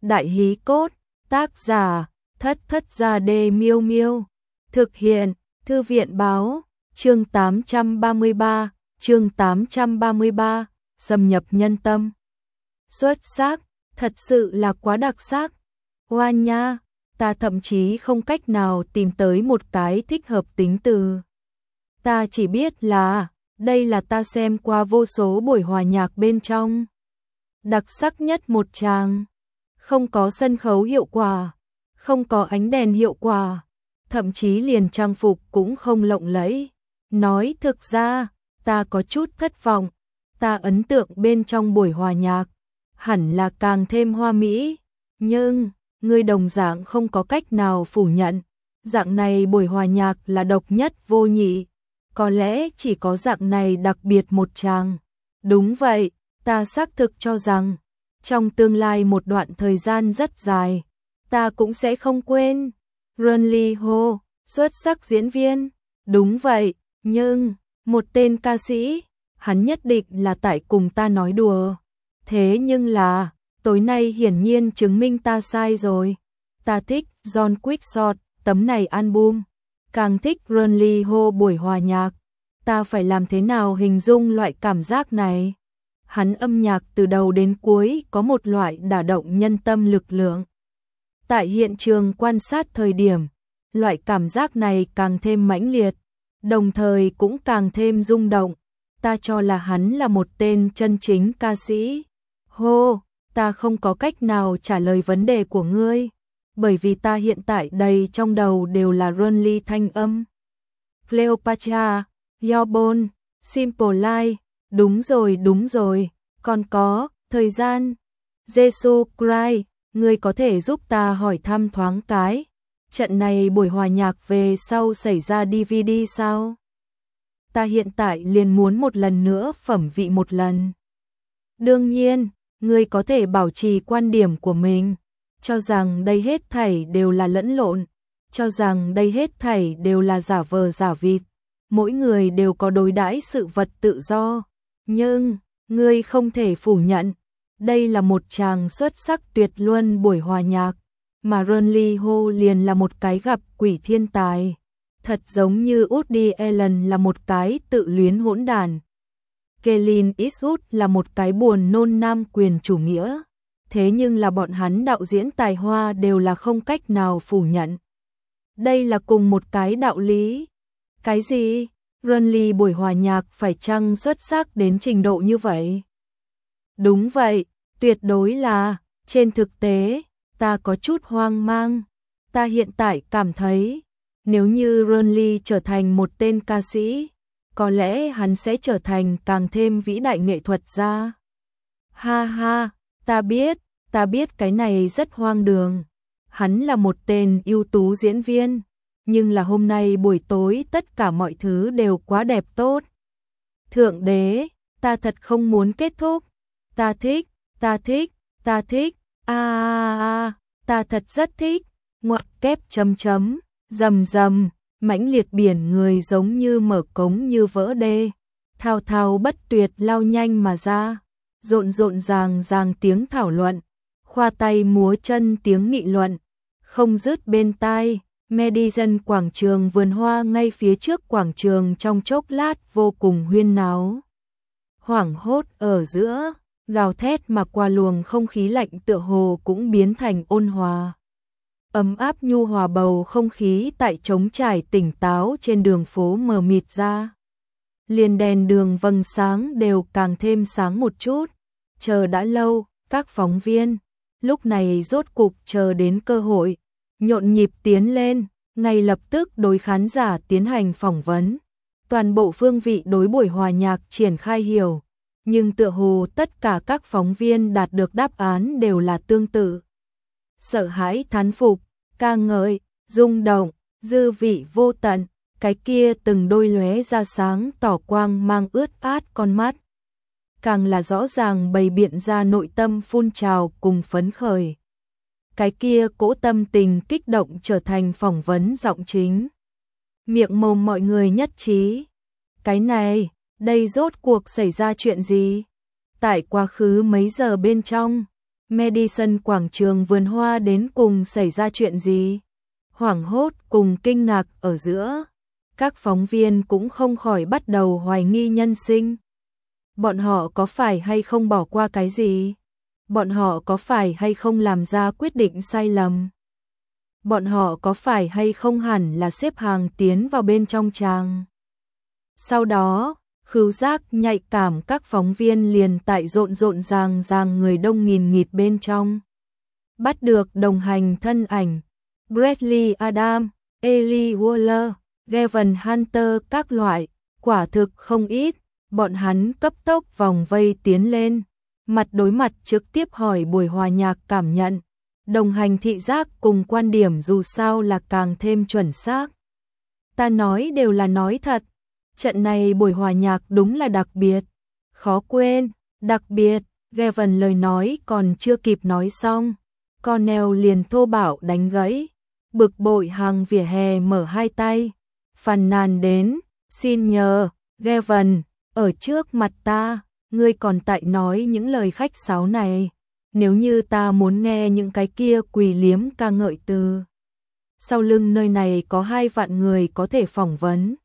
Đại hí cốt, tác giả, Thất Thất Gia Đê Miêu Miêu. Thực hiện, Thư viện báo, chương 833, xâm nhập nhân tâm. Xuất sắc, thật sự là quá đặc sắc. Hoa nha, ta thậm chí không cách nào tìm tới một cái thích hợp tính từ. Ta chỉ biết là, đây là ta xem qua vô số buổi hòa nhạc bên trong. Đặc sắc nhất một tràng. Không có sân khấu hiệu quả, không có ánh đèn hiệu quả, thậm chí liền trang phục cũng không lộng lẫy. Nói thực ra, ta có chút thất vọng, ta ấn tượng bên trong buổi hòa nhạc, hẳn là càng thêm hoa mỹ, nhưng, ngươi đồng dạng không có cách nào phủ nhận, dạng này buổi hòa nhạc là độc nhất vô nhị, có lẽ chỉ có dạng này đặc biệt một tràng. Đúng vậy, ta xác thực cho rằng, trong tương lai một đoạn thời gian rất dài, ta cũng sẽ không quên. Run Lee Ho, xuất sắc diễn viên. Đúng vậy, nhưng, một tên ca sĩ, hắn nhất định là tại cùng ta nói đùa. Thế nhưng là, tối nay hiển nhiên chứng minh ta sai rồi. Ta thích John Quickshot, tấm này album. Càng thích Run Lee Ho buổi hòa nhạc. Ta phải làm thế nào hình dung loại cảm giác này? Hắn âm nhạc từ đầu đến cuối có một loại đả động nhân tâm lực lượng. Tại hiện trường quan sát thời điểm, loại cảm giác này càng thêm mãnh liệt, đồng thời cũng càng thêm rung động. Ta cho là hắn là một tên chân chính ca sĩ. Hô, ta không có cách nào trả lời vấn đề của ngươi, bởi vì ta hiện tại đầy trong đầu đều là Run Lee thanh âm. Cleopatra, Yobon, Simple Life. Đúng rồi, còn có, thời gian. Jesus Christ, ngươi có thể giúp ta hỏi thăm thoáng cái. Trận này buổi hòa nhạc về sau xảy ra DVD sao? Ta hiện tại liền muốn một lần nữa phẩm vị một lần. Đương nhiên, ngươi có thể bảo trì quan điểm của mình, cho rằng đây hết thảy đều là lẫn lộn, cho rằng đây hết thảy đều là giả vờ giả vịt. Mỗi người đều có đối đãi sự vật tự do. Nhưng, ngươi không thể phủ nhận, đây là một tràng xuất sắc tuyệt luân buổi hòa nhạc, mà Run Lee Ho liền là một cái gặp quỷ thiên tài, thật giống như Woody Allen là một cái tự luyến hỗn đản. Clint Eastwood là một cái buồn nôn nam quyền chủ nghĩa, thế nhưng là bọn hắn đạo diễn tài hoa đều là không cách nào phủ nhận. Đây là cùng một cái đạo lý. Cái gì? Run Lee buổi hòa nhạc phải chăng xuất sắc đến trình độ như vậy? Đúng vậy, tuyệt đối là, trên thực tế, ta có chút hoang mang. Ta hiện tại cảm thấy, nếu như Run Lee trở thành một tên ca sĩ, có lẽ hắn sẽ trở thành càng thêm vĩ đại nghệ thuật gia. Ha ha, ta biết cái này rất hoang đường. Hắn là một tên ưu tú diễn viên. Nhưng là hôm nay buổi tối tất cả mọi thứ đều quá đẹp tốt. Thượng đế, ta thật không muốn kết thúc. Ta thích, ta thật rất thích. Ngoặc kép chấm, rầm, mãnh liệt biển người giống như mở cống như vỡ đê. Thao thao bất tuyệt lao nhanh mà ra. Rộn ràng tiếng thảo luận. Khoa tay múa chân tiếng nghị luận. Không dứt bên tai. Madison quảng trường vườn hoa ngay phía trước quảng trường trong chốc lát vô cùng huyên náo. Hoảng hốt ở giữa, gào thét mà qua luồng không khí lạnh tựa hồ cũng biến thành ôn hòa. Ấm áp nhu hòa bầu không khí tại trống trải tỉnh táo trên đường phố mờ mịt ra. Liền đèn đường vầng sáng đều càng thêm sáng một chút. Chờ đã lâu, các phóng viên, lúc này rốt cục chờ đến cơ hội. Nhộn nhịp tiến lên, ngay lập tức đối khán giả tiến hành phỏng vấn. Toàn bộ phương vị đối buổi hòa nhạc triển khai hiểu, nhưng tựa hồ tất cả các phóng viên đạt được đáp án đều là tương tự. Sợ hãi thán phục, ca ngợi, rung động, dư vị vô tận, cái kia từng đôi lóe ra sáng tỏ quang mang ướt át con mắt. Càng là rõ ràng bày biện ra nội tâm phun trào cùng phấn khởi. Cái kia cỗ tâm tình kích động trở thành phỏng vấn giọng chính. Miệng mồm mọi người nhất trí. Cái này, đây rốt cuộc xảy ra chuyện gì? Tại quá khứ mấy giờ bên trong, Madison quảng trường vườn hoa đến cùng xảy ra chuyện gì? Hoảng hốt cùng kinh ngạc ở giữa, các phóng viên cũng không khỏi bắt đầu hoài nghi nhân sinh. Bọn họ có phải hay không bỏ qua cái gì? Bọn họ có phải hay không làm ra quyết định sai lầm? Bọn họ có phải hay không hẳn là xếp hàng tiến vào bên trong tràng? Sau đó, khứu giác nhạy cảm các phóng viên liền tại rộn ràng người đông nghìn nghịt bên trong. Bắt được đồng hành thân ảnh, Bradley Adam, Ellie Waller, Gavin Hunter các loại, quả thực không ít, bọn hắn cấp tốc vòng vây tiến lên, mặt đối mặt trực tiếp hỏi buổi hòa nhạc cảm nhận, đồng hành thị giác cùng quan điểm dù sao là càng thêm chuẩn xác. Ta nói đều là nói thật, trận này buổi hòa nhạc đúng là đặc biệt, khó quên, đặc biệt, Gavin lời nói còn chưa kịp nói xong, Cornell liền thô bạo đánh gãy, bực bội hàng vỉa hè mở hai tay, phàn nàn đến, xin nhờ, Gavin, ở trước mặt ta, ngươi còn tại nói những lời khách sáo này, nếu như ta muốn nghe những cái kia quỳ liếm ca ngợi từ. Sau lưng nơi này có 2 vạn người có thể phỏng vấn.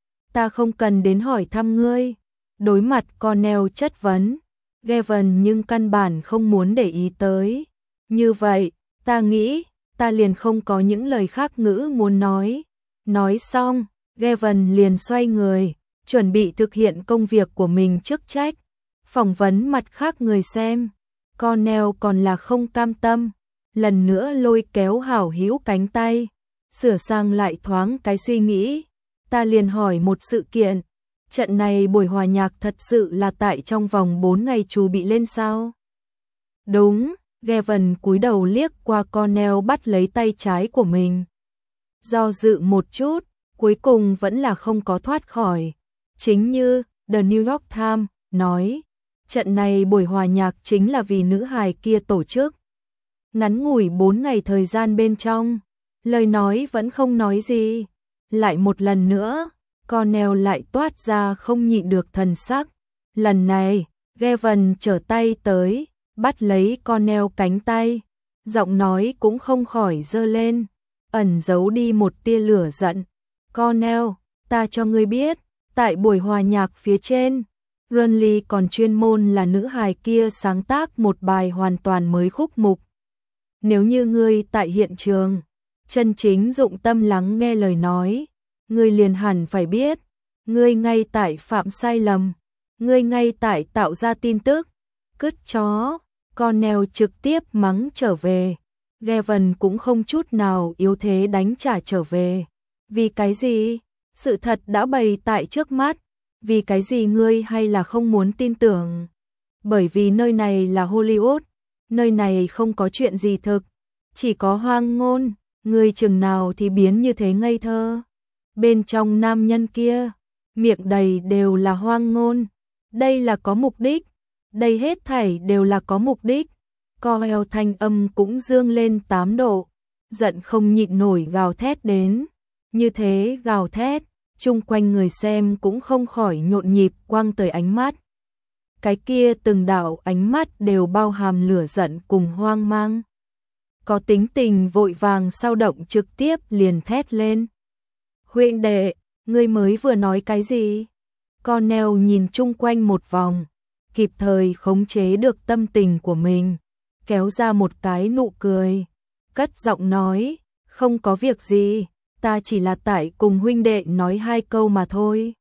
Ta không cần đến hỏi thăm ngươi. Đối mặt Cornell chất vấn, Gavin nhưng căn bản không muốn để ý tới. Như vậy, ta nghĩ, ta liền không có những lời khác ngữ muốn nói. Nói xong, Gavin liền xoay người, chuẩn bị thực hiện công việc của mình chức trách, phỏng vấn mặt khác người xem. Cornell còn là không cam tâm, lần nữa lôi kéo hảo hữu cánh tay, sửa sang lại thoáng cái suy nghĩ. Ta liền hỏi một sự kiện, trận này buổi hòa nhạc thật sự là tại trong vòng 4 ngày chuẩn bị lên sao? Đúng, Gavin cúi đầu liếc qua Cornell bắt lấy tay trái của mình. Do dự một chút, cuối cùng vẫn là không có thoát khỏi. Chính như The New York Times nói, trận này buổi hòa nhạc chính là vì nữ hài kia tổ chức. Ngắn ngủi 4 ngày thời gian bên trong, lời nói vẫn không nói gì. Lại một lần nữa, Cornell lại toát ra không nhịn được thần sắc. Lần này, Gavin trở tay tới, bắt lấy Cornell cánh tay, giọng nói cũng không khỏi dơ lên, ẩn giấu đi một tia lửa giận. Cornell, ta cho ngươi biết, tại buổi hòa nhạc phía trên, Runley còn chuyên môn là nữ hài kia sáng tác một bài hoàn toàn mới khúc mục. Nếu như ngươi tại hiện trường, chân chính dụng tâm lắng nghe lời nói, ngươi liền hẳn phải biết, ngươi ngay tại phạm sai lầm, ngươi ngay tại tạo ra tin tức. Cứt chó, Cornell trực tiếp mắng trở về. Gavin cũng không chút nào yếu thế đánh trả trở về. Vì cái gì? Sự thật đã bày tại trước mắt. Vì cái gì ngươi hay là không muốn tin tưởng? Bởi vì nơi này là Hollywood, nơi này không có chuyện gì thực, chỉ có hoang ngôn. Ngươi chừng nào thì biến như thế ngây thơ. Bên trong nam nhân kia, miệng đầy đều là hoang ngôn. Đây là có mục đích. Đây hết thảy đều là có mục đích. Cornell thanh âm cũng dương lên 8 độ. Giận không nhịn nổi gào thét đến. Như thế gào thét, chung quanh người xem cũng không khỏi nhộn nhịp quăng tới ánh mắt. Cái kia từng đạo ánh mắt đều bao hàm lửa giận cùng hoang mang. Có tính tình vội vàng sao động trực tiếp liền thét lên. Huynh đệ, ngươi mới vừa nói cái gì? Cornell nhìn chung quanh một vòng, kịp thời khống chế được tâm tình của mình, kéo ra một cái nụ cười, cất giọng nói, không có việc gì, ta chỉ là tại cùng huynh đệ nói 2 câu mà thôi.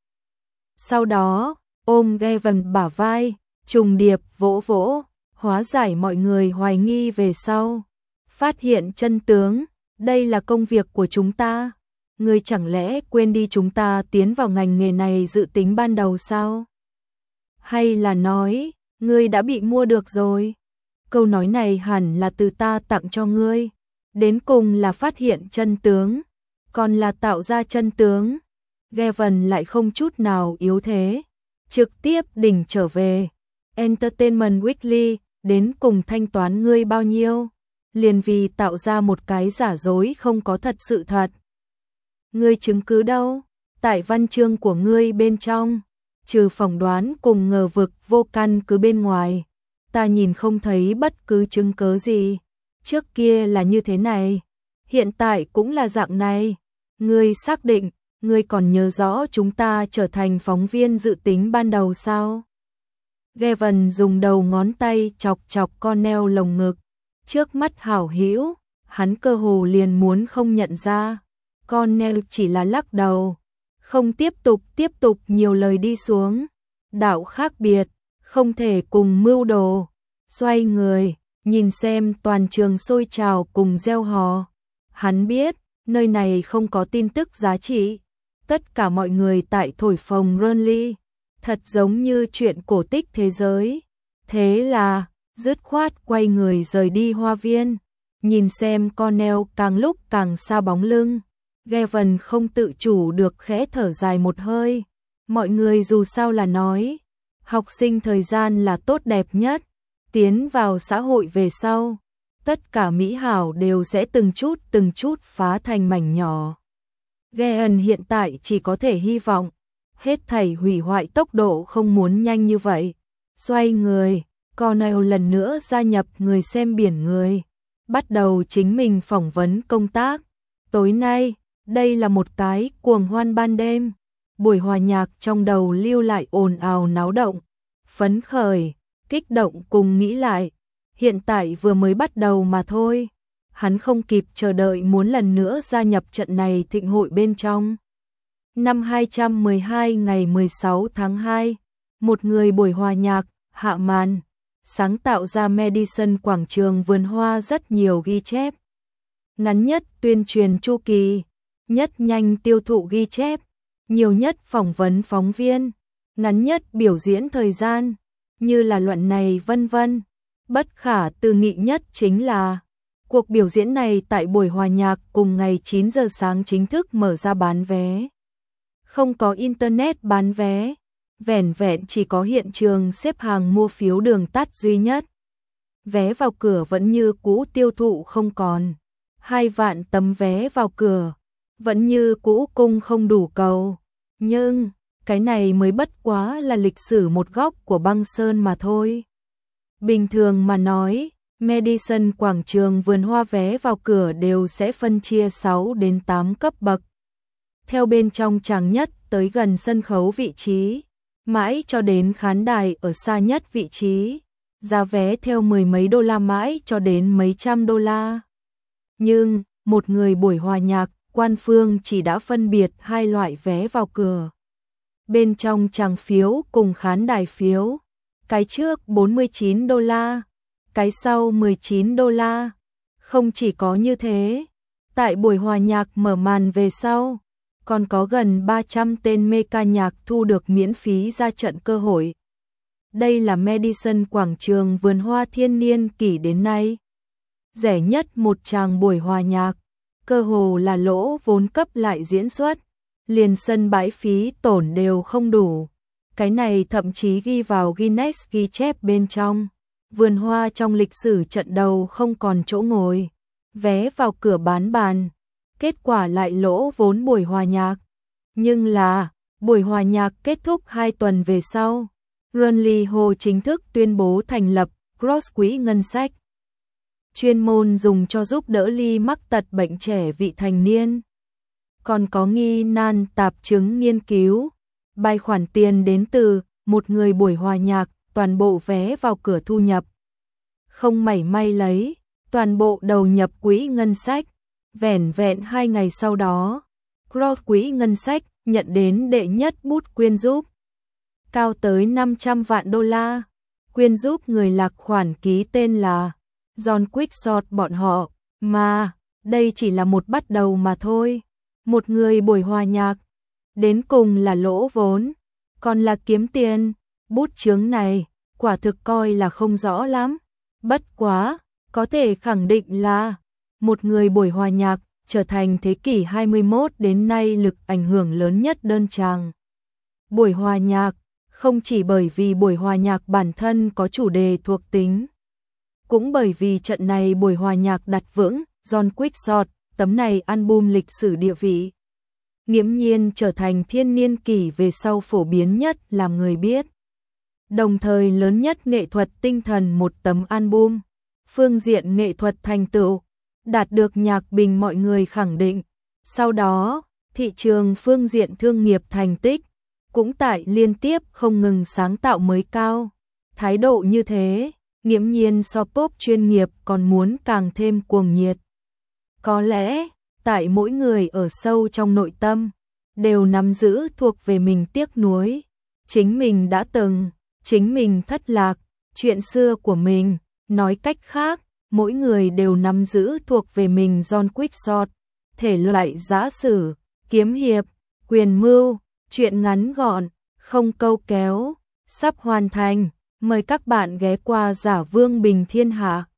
Sau đó, ôm Gavin bả vai, trùng điệp vỗ vỗ, hóa giải mọi người hoài nghi về sau. Phát hiện chân tướng, đây là công việc của chúng ta. Ngươi chẳng lẽ quên đi chúng ta tiến vào ngành nghề này dự tính ban đầu sao? Hay là nói, ngươi đã bị mua được rồi? Câu nói này hẳn là từ ta tặng cho ngươi. Đến cùng là phát hiện chân tướng, còn là tạo ra chân tướng. Gavin lại không chút nào yếu thế, trực tiếp đỉnh trở về. Entertainment Weekly, đến cùng thanh toán ngươi bao nhiêu? Liền vì tạo ra một cái giả dối không có thật sự thật. Ngươi chứng cứ đâu? Tại văn chương của ngươi bên trong, trừ phỏng đoán cùng ngờ vực vô căn cứ bên ngoài, ta nhìn không thấy bất cứ chứng cớ gì. Trước kia là như thế này, hiện tại cũng là dạng này. Ngươi xác định, ngươi còn nhớ rõ chúng ta trở thành phóng viên dự tính ban đầu sao? Gavin dùng đầu ngón tay chọc chọc Cornell lồng ngực. Trước mắt hảo hữu, hắn cơ hồ liền muốn không nhận ra. Cornell chỉ là lắc đầu, không tiếp tục nhiều lời đi xuống. Đạo khác biệt, không thể cùng mưu đồ. Xoay người, nhìn xem toàn trường sôi trào cùng reo hò. Hắn biết, nơi này không có tin tức giá trị. Tất cả mọi người tại thổi phồng Burnley, thật giống như chuyện cổ tích thế giới. Thế là, dứt khoát quay người rời đi hoa viên. Nhìn xem Cornell càng lúc càng xa bóng lưng. Gavin không tự chủ được khẽ thở dài một hơi. Mọi người dù sao là nói, học sinh thời gian là tốt đẹp nhất. Tiến vào xã hội về sau, tất cả mỹ hảo đều sẽ từng chút phá thành mảnh nhỏ. Gavin hiện tại chỉ có thể hy vọng, hết thảy hủy hoại tốc độ không muốn nhanh như vậy. Xoay người, Cornell lần nữa gia nhập người xem biển người, bắt đầu chính mình phỏng vấn công tác. Tối nay, đây là một cái cuồng hoan ban đêm. Buổi hòa nhạc trong đầu lưu lại ồn ào náo động, phấn khởi, kích động cùng nghĩ lại. Hiện tại vừa mới bắt đầu mà thôi. Hắn không kịp chờ đợi muốn lần nữa gia nhập trận này thịnh hội bên trong. Năm 212 ngày 16 tháng 2, một người buổi hòa nhạc, hạ màn, sáng tạo ra Madison quảng trường vườn hoa rất nhiều ghi chép. Ngắn nhất tuyên truyền chu kỳ, nhất nhanh tiêu thụ ghi chép, nhiều nhất phỏng vấn phóng viên, ngắn nhất biểu diễn thời gian, như là luận này vân vân. Bất khả tư nghị nhất chính là cuộc biểu diễn này tại buổi hòa nhạc cùng ngày 9 giờ sáng chính thức mở ra bán vé. Không có internet bán vé, vẻn vẹn chỉ có hiện trường xếp hàng mua phiếu đường tắt duy nhất. Vé vào cửa vẫn như cũ tiêu thụ không còn, 2 vạn tấm vé vào cửa, vẫn như cũ cung không đủ cầu. Nhưng, cái này mới bất quá là lịch sử một góc của băng sơn mà thôi. Bình thường mà nói, Madison quảng trường vườn hoa vé vào cửa đều sẽ phân chia 6 đến 8 cấp bậc. Theo bên trong tràng nhất tới gần sân khấu vị trí, mãi cho đến khán đài ở xa nhất vị trí, giá vé theo mười mấy đô la mãi cho đến mấy trăm đô la. Nhưng, một người buổi hòa nhạc, quan phương chỉ đã phân biệt 2 loại vé vào cửa. Bên trong tràng phiếu cùng khán đài phiếu, cái trước 49 đô la, cái sau 19 đô la. Không chỉ có như thế, tại buổi hòa nhạc mở màn về sau, còn có gần 300 tên mê ca nhạc thu được miễn phí ra trận cơ hội. Đây là Madison quảng trường vườn hoa thiên niên kỷ đến nay rẻ nhất một tràng buổi hòa nhạc, cơ hồ là lỗ vốn cấp lại diễn xuất, liền sân bãi phí tổn đều không đủ. Cái này thậm chí ghi vào Guinness ghi chép bên trong. Vườn hoa trong lịch sử trận đầu không còn chỗ ngồi, vé vào cửa bán bàn, kết quả lại lỗ vốn buổi hòa nhạc. Nhưng là, buổi hòa nhạc kết thúc 2 tuần về sau, Burnley Hall chính thức tuyên bố thành lập Cross quỹ ngân sách, chuyên môn dùng cho giúp đỡ Ly mắc tật bệnh trẻ vị thành niên. Còn có nghi nan tạp chứng nghiên cứu, bài khoản tiền đến từ một người buổi hòa nhạc, toàn bộ vé vào cửa thu nhập. Không mảy may lấy, toàn bộ đầu nhập quỹ ngân sách. Vẻn vẹn 2 ngày sau đó, Cross quỹ ngân sách nhận đến đệ nhất bút quyên giúp, cao tới 500 vạn đô la. Quyên giúp người lạc khoản ký tên là John Quickshot bọn họ, mà đây chỉ là một bắt đầu mà thôi. Một người buổi hòa nhạc, đến cùng là lỗ vốn, còn là kiếm tiền. Bút chướng này, quả thực coi là không rõ lắm. Bất quá, có thể khẳng định là một người buổi hòa nhạc trở thành thế kỷ 21 đến nay lực ảnh hưởng lớn nhất đơn tràng. Buổi hòa nhạc, không chỉ bởi vì buổi hòa nhạc bản thân có chủ đề thuộc tính, cũng bởi vì trận này buổi hòa nhạc đặt vững John Quickshot, tấm này album lịch sử địa vị. Nghiễm nhiên trở thành thiên niên kỷ về sau phổ biến nhất làm người biết. đồng thời lớn nhất nghệ thuật tinh thần một tấm album. Phương diện nghệ thuật thành tựu, đạt được nhạc bình mọi người khẳng định. Sau đó, thị trường phương diện thương nghiệp thành tích, cũng tại liên tiếp không ngừng sáng tạo mới cao. Thái độ như thế, nghiễm nhiên so pop chuyên nghiệp còn muốn càng thêm cuồng nhiệt. Có lẽ, tại mỗi người ở sâu trong nội tâm, đều nắm giữ thuộc về mình tiếc nuối. Chính mình đã từng, chính mình thất lạc, chuyện xưa của mình, nói cách khác, mỗi người đều nắm giữ thuộc về mình John Quixote, thể loại giã sử, kiếm hiệp, quyền mưu, chuyện ngắn gọn, không câu kéo, sắp hoàn thành, mời các bạn ghé qua Giả Vương Bình Thiên Hạ.